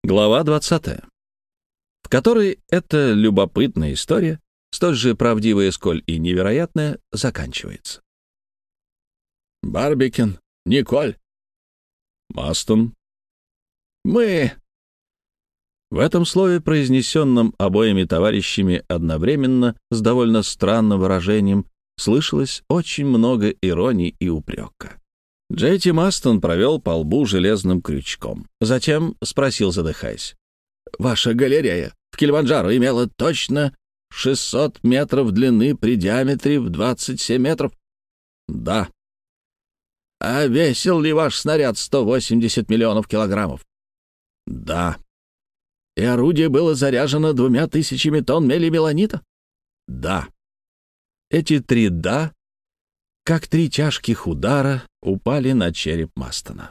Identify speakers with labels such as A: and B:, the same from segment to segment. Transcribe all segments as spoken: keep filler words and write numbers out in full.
A: Глава двадцатая, в которой эта любопытная история, столь же правдивая, сколь и невероятная, заканчивается.
B: Барбикен, Николь,
A: Мастон.
B: мы...
A: В этом слове, произнесенном обоими товарищами одновременно с довольно странным выражением, слышалось очень много иронии и упрека. Джей Ти Мастон провел по лбу железным крючком. Затем спросил, задыхаясь:
B: Ваша галерея в Килиманджаро имела точно шестьсот метров длины при диаметре в двадцать семь метров?
A: Да.
B: А весил ли ваш снаряд сто восемьдесят миллионов килограммов?
A: Да.
B: И орудие было заряжено двумя тысячами тонн мелимеланита?
A: Да. Эти три «да», как три тяжких удара, упали на череп Мастона.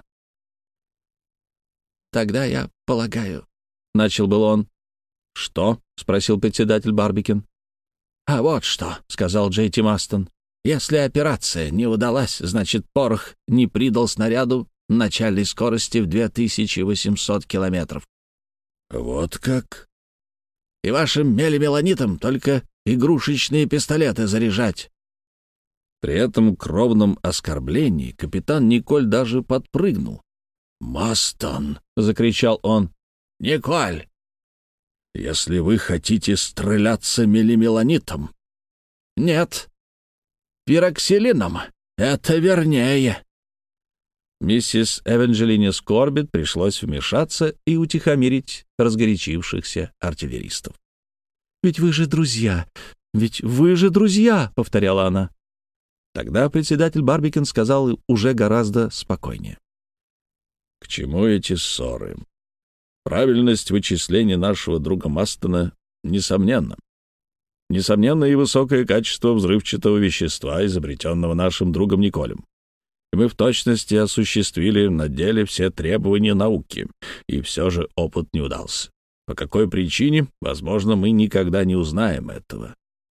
B: «Тогда я полагаю...»
A: — начал был он. «Что?» — спросил председатель Барбикен.
B: «А вот что», — сказал Джей Ти Мастон. «Если операция не удалась, значит, порох не придал снаряду начальной скорости в две тысячи восемьсот километров».
A: «Вот как?»
B: «И вашим мелимеланитом только игрушечные пистолеты заряжать».
A: При этом кровном оскорблении капитан Николь даже подпрыгнул.
B: «Мастон!»
A: — закричал он.
B: «Николь!»
A: «Если вы хотите стреляться мелимеланитом...»
B: «Нет, пироксилином. Это вернее».
A: Миссис Эванжелине Скорбит пришлось вмешаться и утихомирить разгорячившихся артиллеристов. «Ведь вы же друзья! Ведь вы же друзья!» — повторяла она. Тогда председатель Барбикен сказал уже гораздо спокойнее: «К чему эти ссоры? Правильность вычисления нашего друга Мастона несомненна. Несомненно и высокое качество взрывчатого вещества, изобретенного нашим другом Николем. И мы в точности осуществили на деле все требования науки, и все же опыт не удался. По какой причине, возможно, мы никогда не узнаем этого».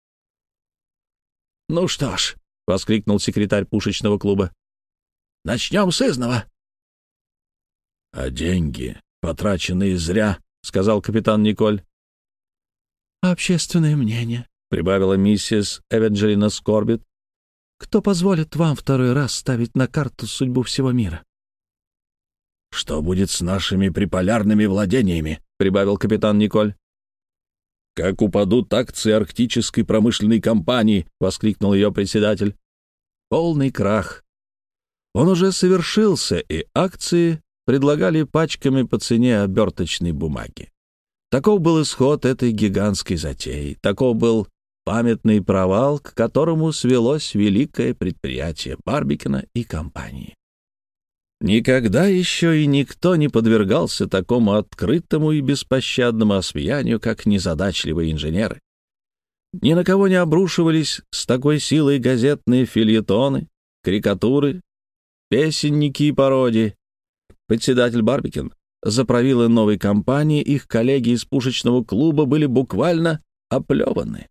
B: «Ну что ж», —
A: воскликнул секретарь пушечного клуба,
B: — «начнем с изного».
A: «А деньги, потраченные зря», — сказал капитан Николь.
B: «Общественное мнение»,
A: — прибавила миссис Эванжелина Скорбит.
B: «Кто позволит вам второй раз ставить на карту судьбу всего мира?»
A: «Что будет с нашими приполярными владениями?» — прибавил капитан Николь. «Как упадут акции арктической промышленной компании!» — воскликнул ее председатель. Полный крах. Он уже совершился, и акции предлагали пачками по цене оберточной бумаги. Таков был исход этой гигантской затеи. Таков был памятный провал, к которому свелось великое предприятие Барбикена и компании. Никогда еще и никто не подвергался такому открытому и беспощадному осмеянию, как незадачливые инженеры. Ни на кого не обрушивались с такой силой газетные фельетоны, карикатуры, песенники и пародии. Председатель Барбикен, заправилы новой компании, их коллеги из пушечного клуба были буквально оплеваны.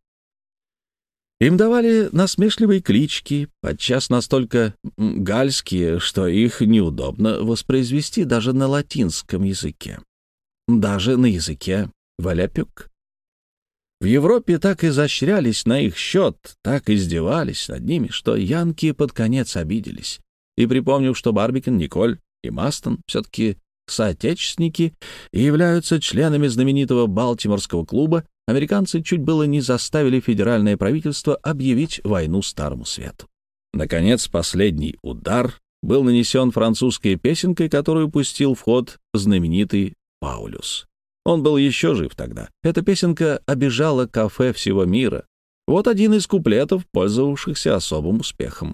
A: Им давали насмешливые клички, подчас настолько гальские, что их неудобно воспроизвести даже на латинском языке, даже на языке валяпюк. В Европе так изощрялись на их счет, так издевались над ними, что янки под конец обиделись. И припомнив, что Барбикен, Николь и Мастон все-таки соотечественники и являются членами знаменитого Балтиморского клуба, американцы чуть было не заставили федеральное правительство объявить войну Старому Свету. Наконец, последний удар был нанесен французской песенкой, которую пустил в ход знаменитый Паулюс. Он был еще жив тогда. Эта песенка обижала кафе всего мира. Вот один из куплетов, пользовавшихся особым успехом.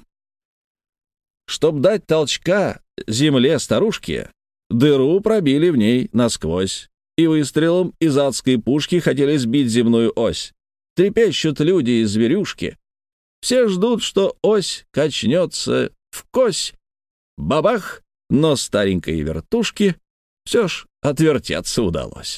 A: «Чтоб дать толчка земле старушке, дыру пробили в ней насквозь, и выстрелом из адской пушки хотели сбить земную ось. Трепещут люди и зверюшки. Все ждут, что ось качнется вкось. Бабах, но старенькой вертушке все ж отвертеться удалось».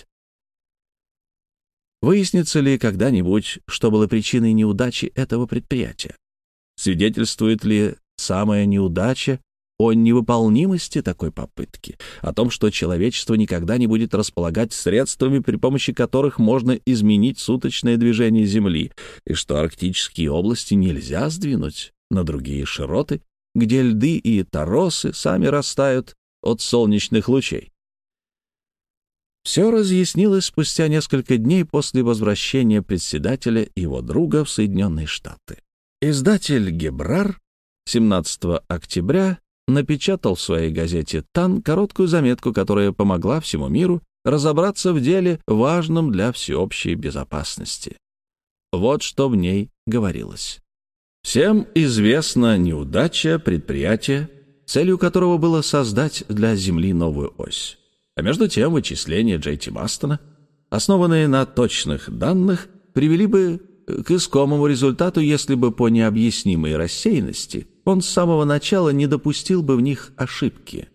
A: Выяснится ли когда-нибудь, что было причиной неудачи этого предприятия? Свидетельствует ли самая неудача
B: о невыполнимости такой попытки, о том, что человечество никогда не будет располагать средствами, при помощи которых можно изменить суточное движение Земли, и что арктические области нельзя сдвинуть на другие широты, где льды и торосы сами растают от солнечных лучей. Все разъяснилось спустя несколько дней после возвращения председателя и его друга в Соединенные Штаты. Издатель Гебрар семнадцатого октября напечатал в своей газете «Тан» короткую заметку, которая помогла всему миру разобраться в деле, важном для всеобщей безопасности. Вот что в ней говорилось. Всем известна неудача предприятия, целью которого было создать для Земли новую ось. А между тем вычисления Джей Ти Мастона, основанные на точных данных, привели бы к искомому результату, если бы по необъяснимой рассеянности он с самого начала не допустил бы в них ошибки.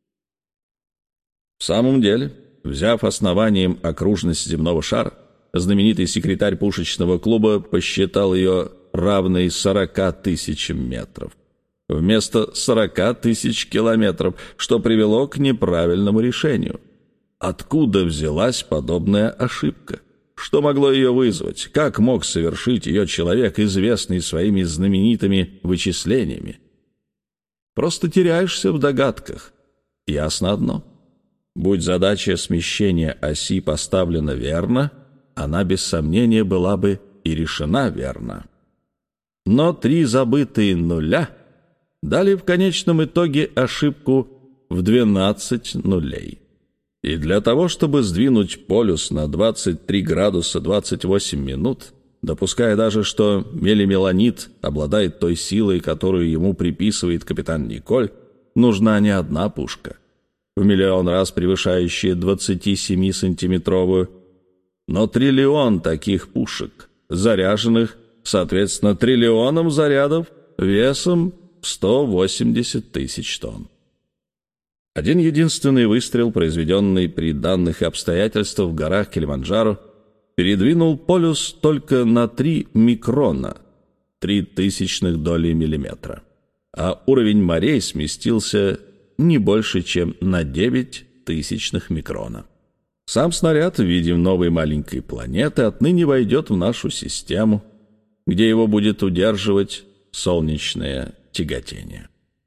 A: В самом деле, взяв основанием окружность земного шара, знаменитый секретарь пушечного клуба посчитал ее равной сорока тысячам метров вместо сорока тысяч километров, что привело к неправильному решению. Откуда взялась подобная ошибка? Что могло ее вызвать? Как мог совершить ее человек, известный своими знаменитыми вычислениями? Просто теряешься в догадках. Ясно одно. Будь задача смещения оси поставлена верно, она без сомнения была бы и решена верно. Но три забытые нуля дали в конечном итоге ошибку в двенадцать нулей. И для того, чтобы сдвинуть полюс на двадцать три градуса двадцать восемь минут, допуская даже, что мелимеланит обладает той силой, которую ему приписывает капитан Николь, нужна не одна пушка, в миллион раз превышающая двадцатисемисантиметровую, но триллион таких пушек, заряженных, соответственно, триллионом зарядов весом сто восемьдесят тысяч тонн. Один единственный выстрел, произведенный при данных обстоятельствах в горах Килиманджаро, передвинул полюс только на три микрона, три тысячных доли миллиметра, а уровень морей сместился не больше, чем на девять тысячных микрона. Сам снаряд в виде новой маленькой планеты отныне войдет в нашу систему, где его будет удерживать солнечное тяготение.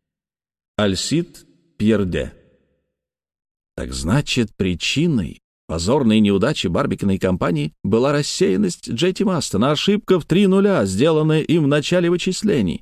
A: Альсид Пьерде. Так значит, причиной позорной неудачи Барбикиной компании была рассеянность Джей Ти Мастона, ошибка в три нуля, сделанная им в начале вычислений.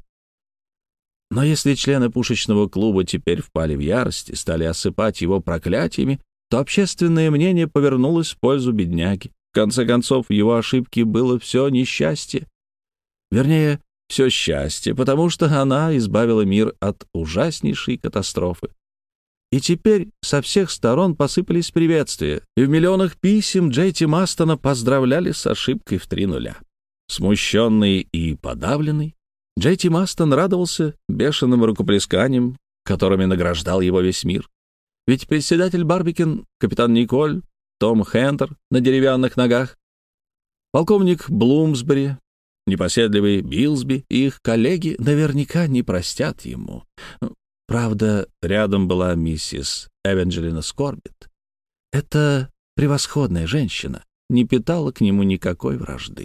A: Но если члены пушечного клуба теперь впали в ярость и стали осыпать его проклятиями, то общественное мнение повернулось в пользу бедняги. В конце концов, в его ошибке было все несчастье. Вернее, все счастье, потому что она избавила мир от ужаснейшей катастрофы. И теперь со всех сторон посыпались приветствия, и в миллионах писем Джей Ти Мастона поздравляли с ошибкой в три нуля. Смущенный и подавленный, Джей Ти Мастон радовался бешеным рукоплесканиям, которыми награждал его весь мир. Ведь председатель Барбикин, капитан Николь, Том Хентер на деревянных ногах, полковник Блумсбери, непоседливый Билсби и их коллеги наверняка не простят ему. Правда, рядом была миссис Эванджелина Скорбит. Эта превосходная женщина не питала к нему никакой вражды.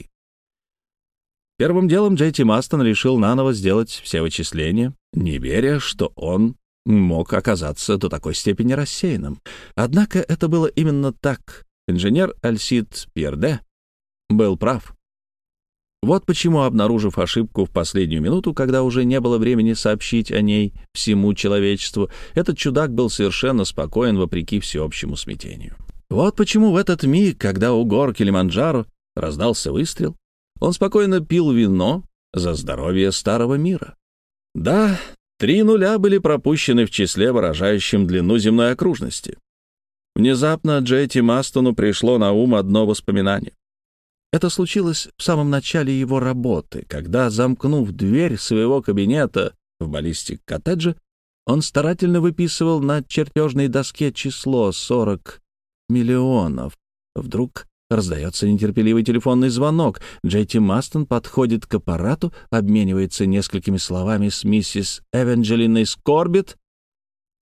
A: Первым делом Джей Ти Мастон решил наново сделать все вычисления, не веря, что он мог оказаться до такой степени рассеянным. Однако это было именно так. Инженер Альсид Пьерде был прав. Вот почему, обнаружив ошибку в последнюю минуту, когда уже не было времени сообщить о ней всему человечеству, этот чудак был совершенно спокоен вопреки всеобщему смятению. Вот почему в этот миг, когда у гор Килиманджаро раздался выстрел, он спокойно пил вино за здоровье старого мира. Да, три нуля были пропущены в числе, выражающем длину земной окружности. Внезапно Джей Ти Мастону пришло на ум одно воспоминание. Это случилось в самом начале его работы, когда, замкнув дверь своего кабинета в баллистик-коттедже, он старательно выписывал на чертежной доске число сорок миллионов. Вдруг раздается нетерпеливый телефонный звонок. Джей Ти Мастон подходит к аппарату, обменивается несколькими словами с миссис Эванджелиной Скорбит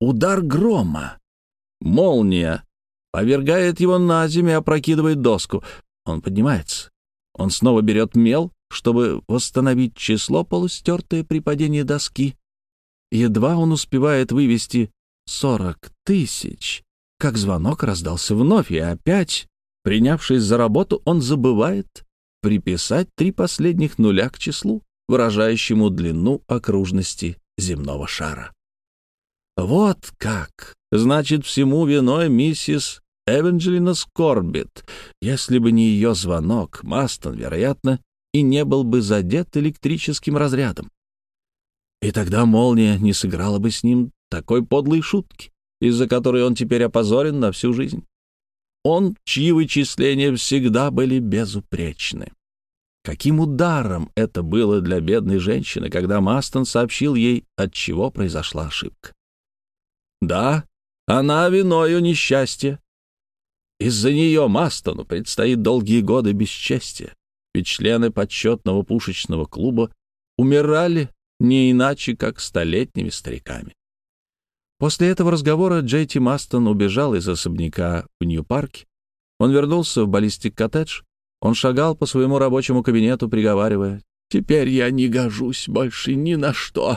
B: Удар грома. Молния повергает его на землю и опрокидывает доску. Он поднимается. Он снова берет мел, чтобы восстановить число, полустертое при падении доски. Едва он успевает вывести сорок тысяч, как звонок раздался вновь, и опять, принявшись за работу, он забывает приписать три последних нуля к числу, выражающему длину окружности земного шара. Вот как! Значит, всему виной миссис Эванджелина Скорбит. Если бы не ее звонок, Мастон, вероятно, и не был бы задет электрическим разрядом. И тогда молния не сыграла бы с ним такой подлой шутки, из-за которой он теперь опозорен на всю жизнь. Он, чьи вычисления всегда были безупречны. Каким ударом это было для бедной женщины, когда Мастон сообщил ей, от чего произошла ошибка. Да, она виною несчастья. Из-за нее Мастону предстоит долгие годы бесчестия, ведь члены почетного пушечного клуба умирали не иначе, как столетними стариками. После этого разговора Джей Ти Мастон убежал из особняка в Нью-Парке. Он вернулся в баллистик-коттедж. Он шагал по своему рабочему кабинету, приговаривая: «Теперь я не гожусь больше ни на что».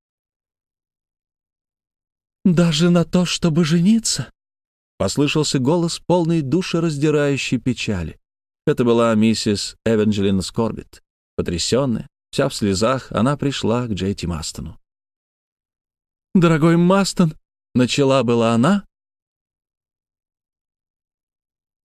B: «Даже на то, чтобы жениться?» — послышался голос, полный душераздирающей печали. Это была миссис Эванджелина Скорбит. Потрясенная, вся в слезах, она пришла к Джей Ти Мастону. «Дорогой Мастон», — начала была она,